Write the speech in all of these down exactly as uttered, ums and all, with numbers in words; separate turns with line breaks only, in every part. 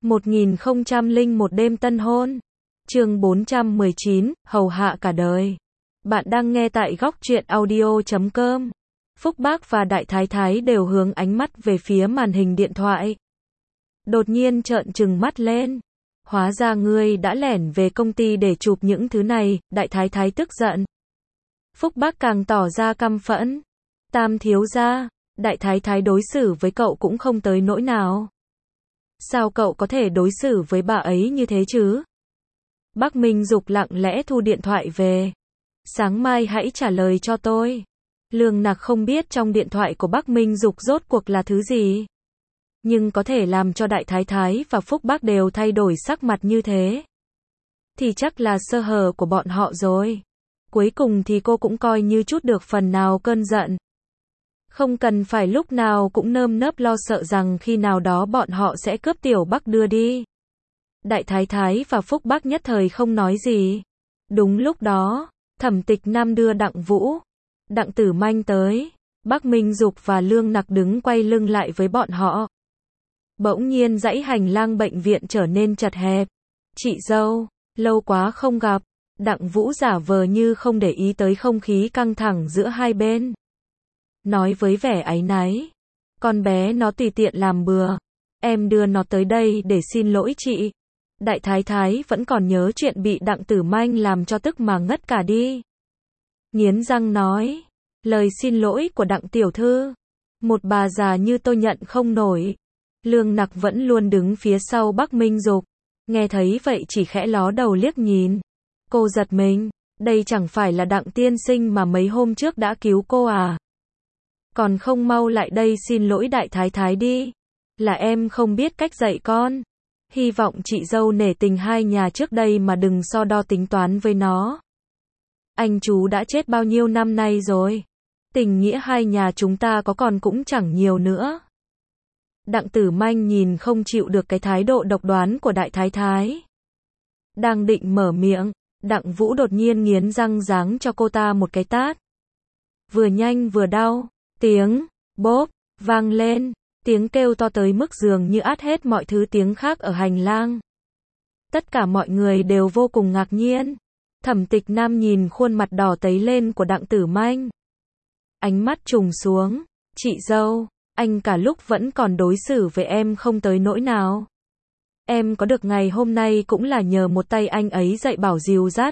một nghìn không trăm lẻ một đêm tân hôn. Chương bốn trăm mười chín, hầu hạ cả đời. Bạn đang nghe tại góc truyện audio chấm com. Phúc Bác và Đại Thái Thái đều hướng ánh mắt về phía màn hình điện thoại. Đột nhiên trợn trừng mắt lên. Hóa ra ngươi đã lẻn về công ty để chụp những thứ này, Đại Thái Thái tức giận. Phúc Bác càng tỏ ra căm phẫn. Tam thiếu gia, Đại Thái Thái đối xử với cậu cũng không tới nỗi nào. Sao cậu có thể đối xử với bà ấy như thế chứ? Bác Minh Dục lặng lẽ thu điện thoại về. Sáng mai hãy trả lời cho tôi. Lương Nặc không biết trong điện thoại của Bác Minh Dục rốt cuộc là thứ gì. Nhưng có thể làm cho Đại Thái Thái và Phúc Bác đều thay đổi sắc mặt như thế. Thì chắc là sơ hở của bọn họ rồi. Cuối cùng thì cô cũng coi như chút được phần nào cơn giận. Không cần phải lúc nào cũng nơm nớp lo sợ rằng khi nào đó bọn họ sẽ cướp Tiểu Bắc đưa đi. Đại Thái Thái và Phúc Bác nhất thời không nói gì. Đúng lúc đó, Thẩm Tịch Nam đưa Đặng Vũ, Đặng Tử Manh tới. Bác Minh Dục và Lương Nặc đứng quay lưng lại với bọn họ. Bỗng nhiên dãy hành lang bệnh viện trở nên chật hẹp. Chị dâu, lâu quá không gặp. Đặng Vũ giả vờ như không để ý tới không khí căng thẳng giữa hai bên. Nói với vẻ áy náy. Con bé nó tùy tiện làm bừa. Em đưa nó tới đây để xin lỗi chị. Đại Thái Thái vẫn còn nhớ chuyện bị Đặng Tử Manh làm cho tức mà ngất cả đi. Nghiến răng nói. Lời xin lỗi của Đặng tiểu thư. Một bà già như tôi nhận không nổi. Lương Nặc vẫn luôn đứng phía sau Bác Minh Dục. Nghe thấy vậy chỉ khẽ ló đầu liếc nhìn. Cô giật mình. Đây chẳng phải là Đặng tiên sinh mà mấy hôm trước đã cứu cô à? Còn không mau lại đây xin lỗi Đại Thái Thái đi. Là em không biết cách dạy con. Hy vọng chị dâu nể tình hai nhà trước đây mà đừng so đo tính toán với nó. Anh chú đã chết bao nhiêu năm nay rồi. Tình nghĩa hai nhà chúng ta có còn cũng chẳng nhiều nữa. Đặng Tử Manh nhìn không chịu được cái thái độ độc đoán của Đại Thái Thái. Đang định mở miệng, Đặng Vũ đột nhiên nghiến răng giáng cho cô ta một cái tát. Vừa nhanh vừa đau. Tiếng bốp vang lên, tiếng kêu to tới mức dường như át hết mọi thứ tiếng khác ở hành lang. Tất cả mọi người đều vô cùng ngạc nhiên. Thẩm Tịch Nam nhìn khuôn mặt đỏ tấy lên của Đặng Tử Manh. Ánh mắt trùng xuống. Chị dâu, anh cả lúc vẫn còn đối xử với em không tới nỗi nào. Em có được ngày hôm nay cũng là nhờ một tay anh ấy dạy bảo dìu dắt.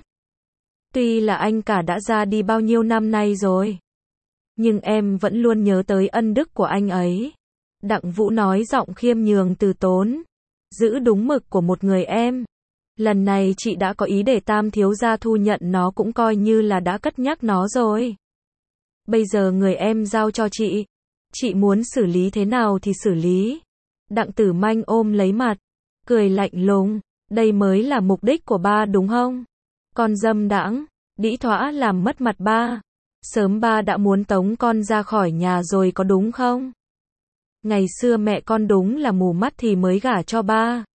Tuy là anh cả đã ra đi bao nhiêu năm nay rồi. Nhưng em vẫn luôn nhớ tới ân đức của anh ấy. Đặng Vũ nói giọng khiêm nhường từ tốn. Giữ đúng mực của một người em. Lần này chị đã có ý để Tam thiếu gia thu nhận nó cũng coi như là đã cất nhắc nó rồi. Bây giờ người em giao cho chị. Chị muốn xử lý thế nào thì xử lý. Đặng Tử Manh ôm lấy mặt. Cười lạnh lùng. Đây mới là mục đích của ba đúng không? Con dâm đãng, đĩ thỏa làm mất mặt ba. Sớm ba đã muốn tống con ra khỏi nhà rồi có đúng không? Ngày xưa mẹ con đúng là mù mắt thì mới gả cho ba.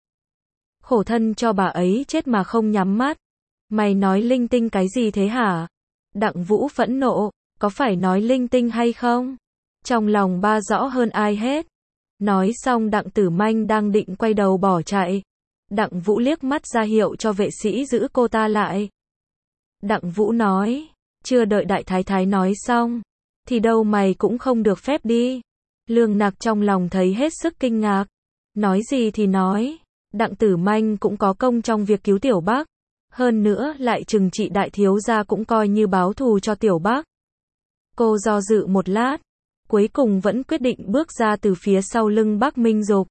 Khổ thân cho bà ấy chết mà không nhắm mắt. Mày nói linh tinh cái gì thế hả? Đặng Vũ phẫn nộ, có phải nói linh tinh hay không? Trong lòng ba rõ hơn ai hết. Nói xong Đặng Tử Manh đang định quay đầu bỏ chạy. Đặng Vũ liếc mắt ra hiệu cho vệ sĩ giữ cô ta lại. Đặng Vũ nói. Chưa đợi Đại Thái Thái nói xong. Thì đâu mày cũng không được phép đi. Lương Nặc trong lòng thấy hết sức kinh ngạc. Nói gì thì nói. Đặng Tử Manh cũng có công trong việc cứu Tiểu Bắc. Hơn nữa lại trừng trị đại thiếu gia cũng coi như báo thù cho Tiểu Bắc. Cô do dự một lát. Cuối cùng vẫn quyết định bước ra từ phía sau lưng Bác Minh Dục.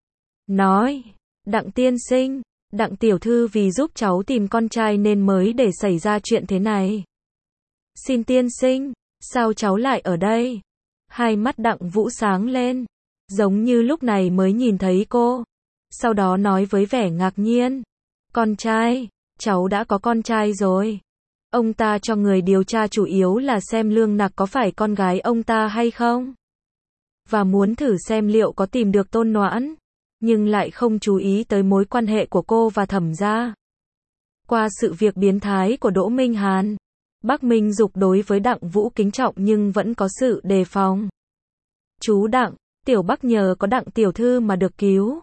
Nói. Đặng tiên sinh. Đặng tiểu thư vì giúp cháu tìm con trai nên mới để xảy ra chuyện thế này. Xin tiên sinh, sao cháu lại ở đây? Hai mắt Đặng Vũ sáng lên, giống như lúc này mới nhìn thấy cô. Sau đó nói với vẻ ngạc nhiên. Con trai, cháu đã có con trai rồi. Ông ta cho người điều tra chủ yếu là xem Lương Nặc có phải con gái ông ta hay không. Và muốn thử xem liệu có tìm được Tôn Noãn. Nhưng lại không chú ý tới mối quan hệ của cô và Thẩm gia. Qua sự việc biến thái của Đỗ Minh Hàn, Bác Minh Dục đối với Đặng Vũ kính trọng nhưng vẫn có sự đề phòng. Chú Đặng, Tiểu Bắc nhờ có Đặng tiểu thư mà được cứu.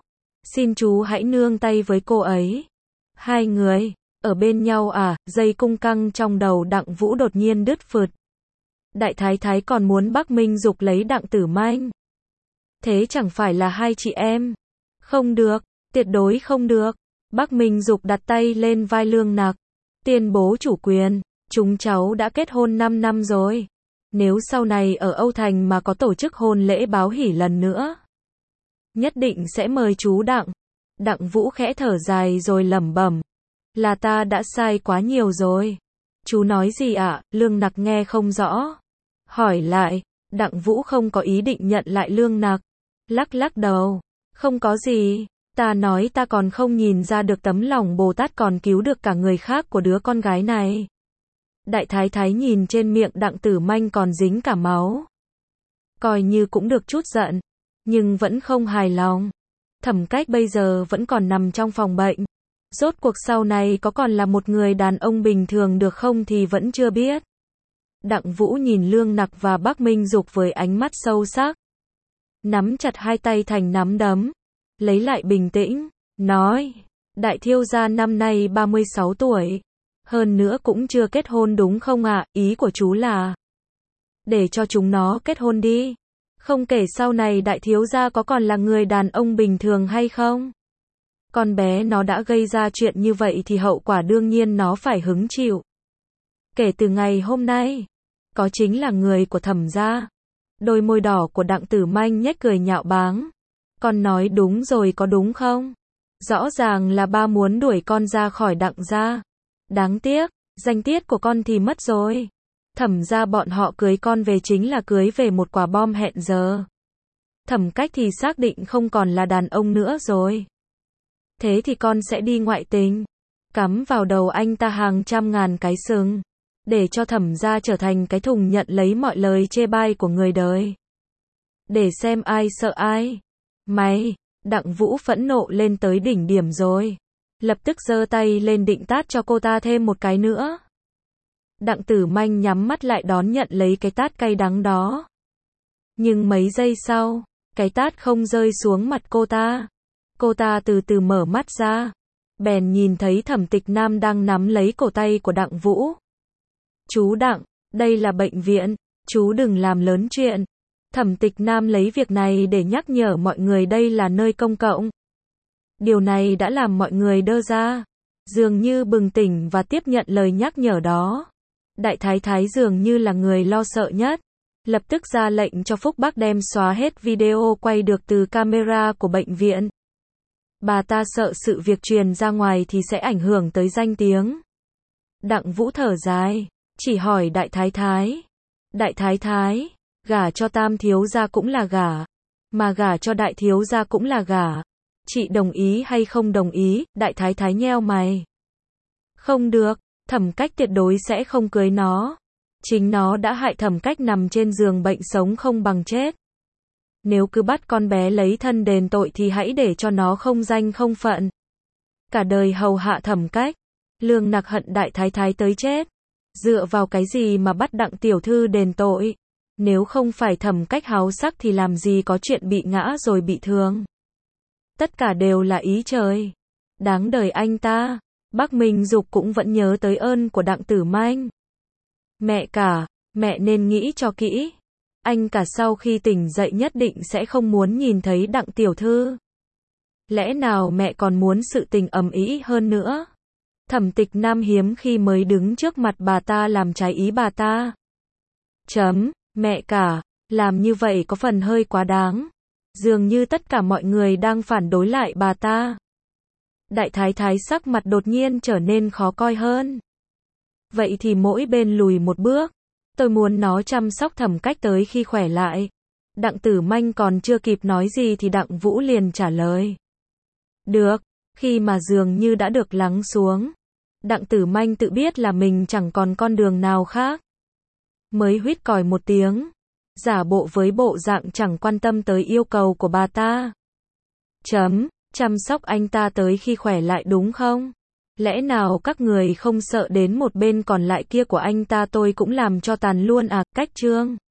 Xin chú hãy nương tay với cô ấy. Hai người, ở bên nhau à, dây cung căng trong đầu Đặng Vũ đột nhiên đứt phượt. Đại thái thái còn muốn Bắc Minh Dục lấy Đặng Tử Manh. Thế chẳng phải là hai chị em. Không được, tuyệt đối không được. Bắc Minh Dục đặt tay lên vai Lương Nặc, tuyên bố chủ quyền, chúng cháu đã kết hôn năm năm rồi. Nếu sau này ở Âu Thành mà có tổ chức hôn lễ báo hỷ lần nữa, nhất định sẽ mời chú Đặng. Đặng Vũ khẽ thở dài rồi lẩm bẩm, là ta đã sai quá nhiều rồi. Chú nói gì ạ? Lương Nặc nghe không rõ. Hỏi lại, Đặng Vũ không có ý định nhận lại Lương Nặc. Lắc lắc đầu, không có gì. Ta nói ta còn không nhìn ra được tấm lòng Bồ Tát còn cứu được cả người khác của đứa con gái này. Đại thái thái nhìn trên miệng Đặng Tử Manh còn dính cả máu. Coi như cũng được chút giận, nhưng vẫn không hài lòng. Thẩm Cách bây giờ vẫn còn nằm trong phòng bệnh. Rốt cuộc sau này có còn là một người đàn ông bình thường được không thì vẫn chưa biết. Đặng Vũ nhìn Lương Nặc và Bắc Minh Dục với ánh mắt sâu sắc. Nắm chặt hai tay thành nắm đấm. Lấy lại bình tĩnh, nói, đại thiếu gia năm nay ba mươi sáu tuổi. Hơn nữa cũng chưa kết hôn đúng không ạ? À? Ý của chú là để cho chúng nó kết hôn đi. Không kể sau này đại thiếu gia có còn là người đàn ông bình thường hay không. Con bé nó đã gây ra chuyện như vậy thì hậu quả đương nhiên nó phải hứng chịu. Kể từ ngày hôm nay, có chính là người của Thẩm gia. Đôi môi đỏ của Đặng Tử Manh nhếch cười nhạo báng. Con nói đúng rồi có đúng không? Rõ ràng là ba muốn đuổi con ra khỏi Đặng gia. Đáng tiếc, danh tiết của con thì mất rồi. Thẩm gia bọn họ cưới con về chính là cưới về một quả bom hẹn giờ. Thẩm Cách thì xác định không còn là đàn ông nữa rồi. Thế thì con sẽ đi ngoại tình, cắm vào đầu anh ta hàng trăm ngàn cái sừng, để cho Thẩm gia trở thành cái thùng nhận lấy mọi lời chê bai của người đời. Để xem ai sợ ai. Mày, Đặng Vũ phẫn nộ lên tới đỉnh điểm rồi. Lập tức giơ tay lên định tát cho cô ta thêm một cái nữa. Đặng Tử Manh nhắm mắt lại đón nhận lấy cái tát cay đắng đó. Nhưng mấy giây sau, cái tát không rơi xuống mặt cô ta. Cô ta từ từ mở mắt ra. Bèn nhìn thấy Thẩm Tịch Nam đang nắm lấy cổ tay của Đặng Vũ. Chú Đặng, đây là bệnh viện, chú đừng làm lớn chuyện. Thẩm Tịch Nam lấy việc này để nhắc nhở mọi người đây là nơi công cộng. Điều này đã làm mọi người đơ ra, dường như bừng tỉnh và tiếp nhận lời nhắc nhở đó. Đại thái thái dường như là người lo sợ nhất, lập tức ra lệnh cho Phúc Bắc đem xóa hết video quay được từ camera của bệnh viện. Bà ta sợ sự việc truyền ra ngoài thì sẽ ảnh hưởng tới danh tiếng. Đặng Vũ thở dài, chỉ hỏi đại thái thái. Đại thái thái, gả cho Tam thiếu gia cũng là gả, mà gả cho đại thiếu gia cũng là gả. Chị đồng ý hay không đồng ý? Đại thái thái nheo mày. Không được, Thẩm Cách tuyệt đối sẽ không cưới nó. Chính nó đã hại Thẩm Cách nằm trên giường bệnh sống không bằng chết. Nếu cứ bắt con bé lấy thân đền tội thì hãy để cho nó không danh không phận. Cả đời hầu hạ Thẩm Cách. Lương Nặc hận đại thái thái tới chết. Dựa vào cái gì mà bắt Đặng tiểu thư đền tội? Nếu không phải Thẩm Cách háo sắc thì làm gì có chuyện bị ngã rồi bị thương. Tất cả đều là ý trời. Đáng đời anh ta. Bắc Minh Dục cũng vẫn nhớ tới ơn của Đặng Tử Manh. Mẹ cả, mẹ nên nghĩ cho kỹ. Anh cả sau khi tỉnh dậy nhất định sẽ không muốn nhìn thấy Đặng tiểu thư. Lẽ nào mẹ còn muốn sự tình ầm ĩ hơn nữa? Thẩm Tịch Nam hiếm khi mới đứng trước mặt bà ta làm trái ý bà ta. Chấm, mẹ cả, làm như vậy có phần hơi quá đáng. Dường như tất cả mọi người đang phản đối lại bà ta. Đại thái thái sắc mặt đột nhiên trở nên khó coi hơn. Vậy thì mỗi bên lùi một bước. Tôi muốn nó chăm sóc Thẩm Cách tới khi khỏe lại. Đặng Tử Manh còn chưa kịp nói gì thì Đặng Vũ liền trả lời. Được, khi mà dường như đã được lắng xuống. Đặng Tử Manh tự biết là mình chẳng còn con đường nào khác. Mới huýt còi một tiếng. Giả bộ với bộ dạng chẳng quan tâm tới yêu cầu của bà ta. Chấm, chăm sóc anh ta tới khi khỏe lại đúng không? Lẽ nào các người không sợ đến một bên còn lại kia của anh ta tôi cũng làm cho tàn luôn à? Cách chương